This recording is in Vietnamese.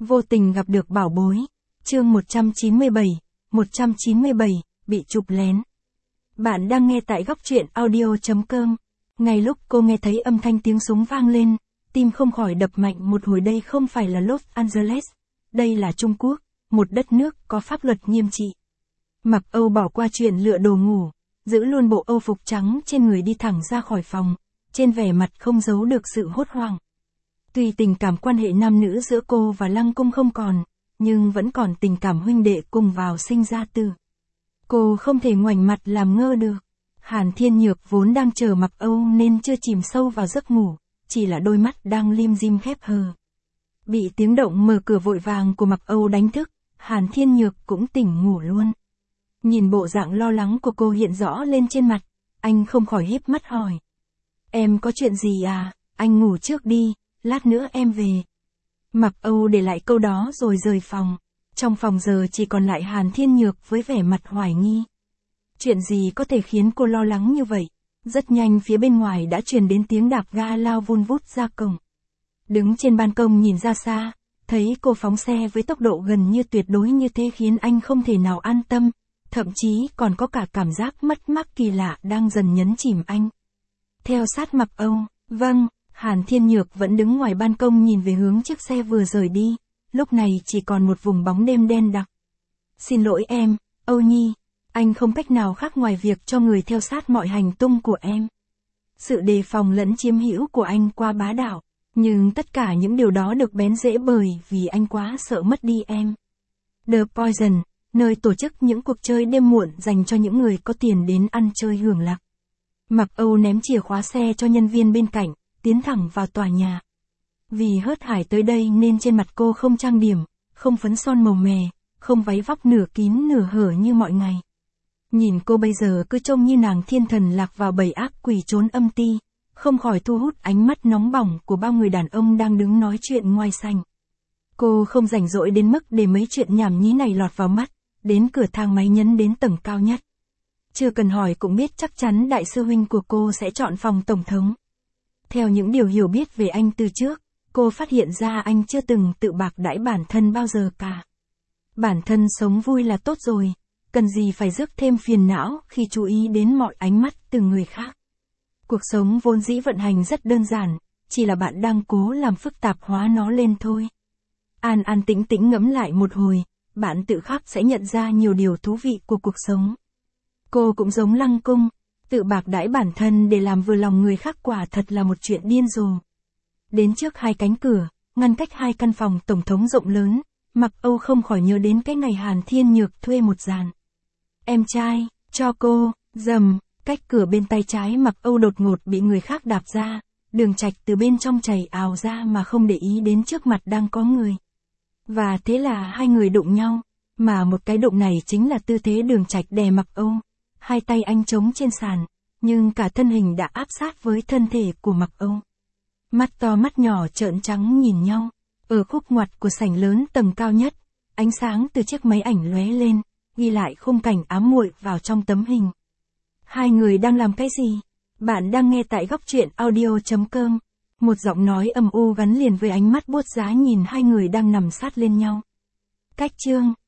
Vô tình gặp được bảo bối. Chương 197, bị chụp lén. Bạn đang nghe tại góc truyện audio.com. Ngay lúc cô nghe thấy âm thanh tiếng súng vang lên, tim không khỏi đập mạnh một hồi. Đây không phải là Los Angeles, đây là Trung Quốc, một đất nước có pháp luật nghiêm trị. Mặc Âu bỏ qua chuyện lựa đồ ngủ, giữ luôn bộ Âu phục trắng trên người đi thẳng ra khỏi phòng, trên vẻ mặt không giấu được sự hốt hoảng. Tuy tình cảm quan hệ nam nữ giữa cô và Lăng Cung không còn, nhưng vẫn còn tình cảm huynh đệ cùng vào sinh ra tử. Cô không thể ngoảnh mặt làm ngơ được. Hàn Thiên Nhược vốn đang chờ Mặc Âu nên chưa chìm sâu vào giấc ngủ, chỉ là đôi mắt đang lim dim khép hờ. Bị tiếng động mở cửa vội vàng của Mặc Âu đánh thức, Hàn Thiên Nhược cũng tỉnh ngủ luôn. Nhìn bộ dạng lo lắng của cô hiện rõ lên trên mặt, anh không khỏi híp mắt hỏi. Em có chuyện gì à, anh ngủ trước đi, lát nữa em về. Mặc Âu để lại câu đó rồi rời phòng. Trong phòng giờ chỉ còn lại Hàn Thiên Nhược với vẻ mặt hoài nghi. Chuyện gì có thể khiến cô lo lắng như vậy? Rất nhanh phía bên ngoài đã truyền đến tiếng đạp ga lao vun vút ra cổng. Đứng trên ban công nhìn ra xa, thấy cô phóng xe với tốc độ gần như tuyệt đối như thế khiến anh không thể nào an tâm, thậm chí còn có cả cảm giác mất mát kỳ lạ đang dần nhấn chìm anh. Theo sát Mặc Âu, vâng. Hàn Thiên Nhược vẫn đứng ngoài ban công nhìn về hướng chiếc xe vừa rời đi, lúc này chỉ còn một vùng bóng đêm đen đặc. Xin lỗi em, Âu Nhi, anh không cách nào khác ngoài việc cho người theo sát mọi hành tung của em. Sự đề phòng lẫn chiếm hữu của anh quá bá đạo, nhưng tất cả những điều đó được bén rễ bởi vì anh quá sợ mất đi em. The Poison, nơi tổ chức những cuộc chơi đêm muộn dành cho những người có tiền đến ăn chơi hưởng lạc. Mặc Âu ném chìa khóa xe cho nhân viên bên cạnh, tiến thẳng vào tòa nhà. Vì hớt hải tới đây nên trên mặt cô không trang điểm, không phấn son màu mè, không váy vóc nửa kín nửa hở như mọi ngày. Nhìn cô bây giờ cứ trông như nàng thiên thần lạc vào bầy ác quỷ trốn âm ti, không khỏi thu hút ánh mắt nóng bỏng của bao người đàn ông đang đứng nói chuyện ngoài sảnh. Cô không rảnh rỗi đến mức để mấy chuyện nhảm nhí này lọt vào mắt, đến cửa thang máy nhấn đến tầng cao nhất. Chưa cần hỏi cũng biết chắc chắn đại sư huynh của cô sẽ chọn phòng tổng thống. Theo những điều hiểu biết về anh từ trước, cô phát hiện ra anh chưa từng tự bạc đãi bản thân bao giờ cả. Bản thân sống vui là tốt rồi, cần gì phải rước thêm phiền não khi chú ý đến mọi ánh mắt từ người khác. Cuộc sống vốn dĩ vận hành rất đơn giản, chỉ là bạn đang cố làm phức tạp hóa nó lên thôi. An an tĩnh tĩnh ngẫm lại một hồi, bạn tự khắc sẽ nhận ra nhiều điều thú vị của cuộc sống. Cô cũng giống Lăng Cung. Tự bạc đãi bản thân để làm vừa lòng người khác quả thật là một chuyện điên rồ. Đến trước hai cánh cửa, ngăn cách hai căn phòng tổng thống rộng lớn, Mặc Âu không khỏi nhớ đến cái ngày Hàn Thiên Nhược thuê một dàn. Em trai, cho cô, dầm, cách cửa bên tay trái Mặc Âu đột ngột bị người khác đạp ra, Đường Trạch từ bên trong chảy ào ra mà không để ý đến trước mặt đang có người. Và thế là hai người đụng nhau, mà một cái đụng này chính là tư thế Đường Trạch đè Mặc Âu. Hai tay anh chống trên sàn, nhưng cả thân hình đã áp sát với thân thể của Mặc Âu. Mắt to mắt nhỏ trợn trắng nhìn nhau. Ở khúc ngoặt của sảnh lớn tầng cao nhất, ánh sáng từ chiếc máy ảnh lóe lên, ghi lại khung cảnh ám muội vào trong tấm hình. Hai người đang làm cái gì? Bạn đang nghe tại góc truyện audio.com. Một giọng nói âm u gắn liền với ánh mắt buốt giá nhìn hai người đang nằm sát lên nhau. Cách chương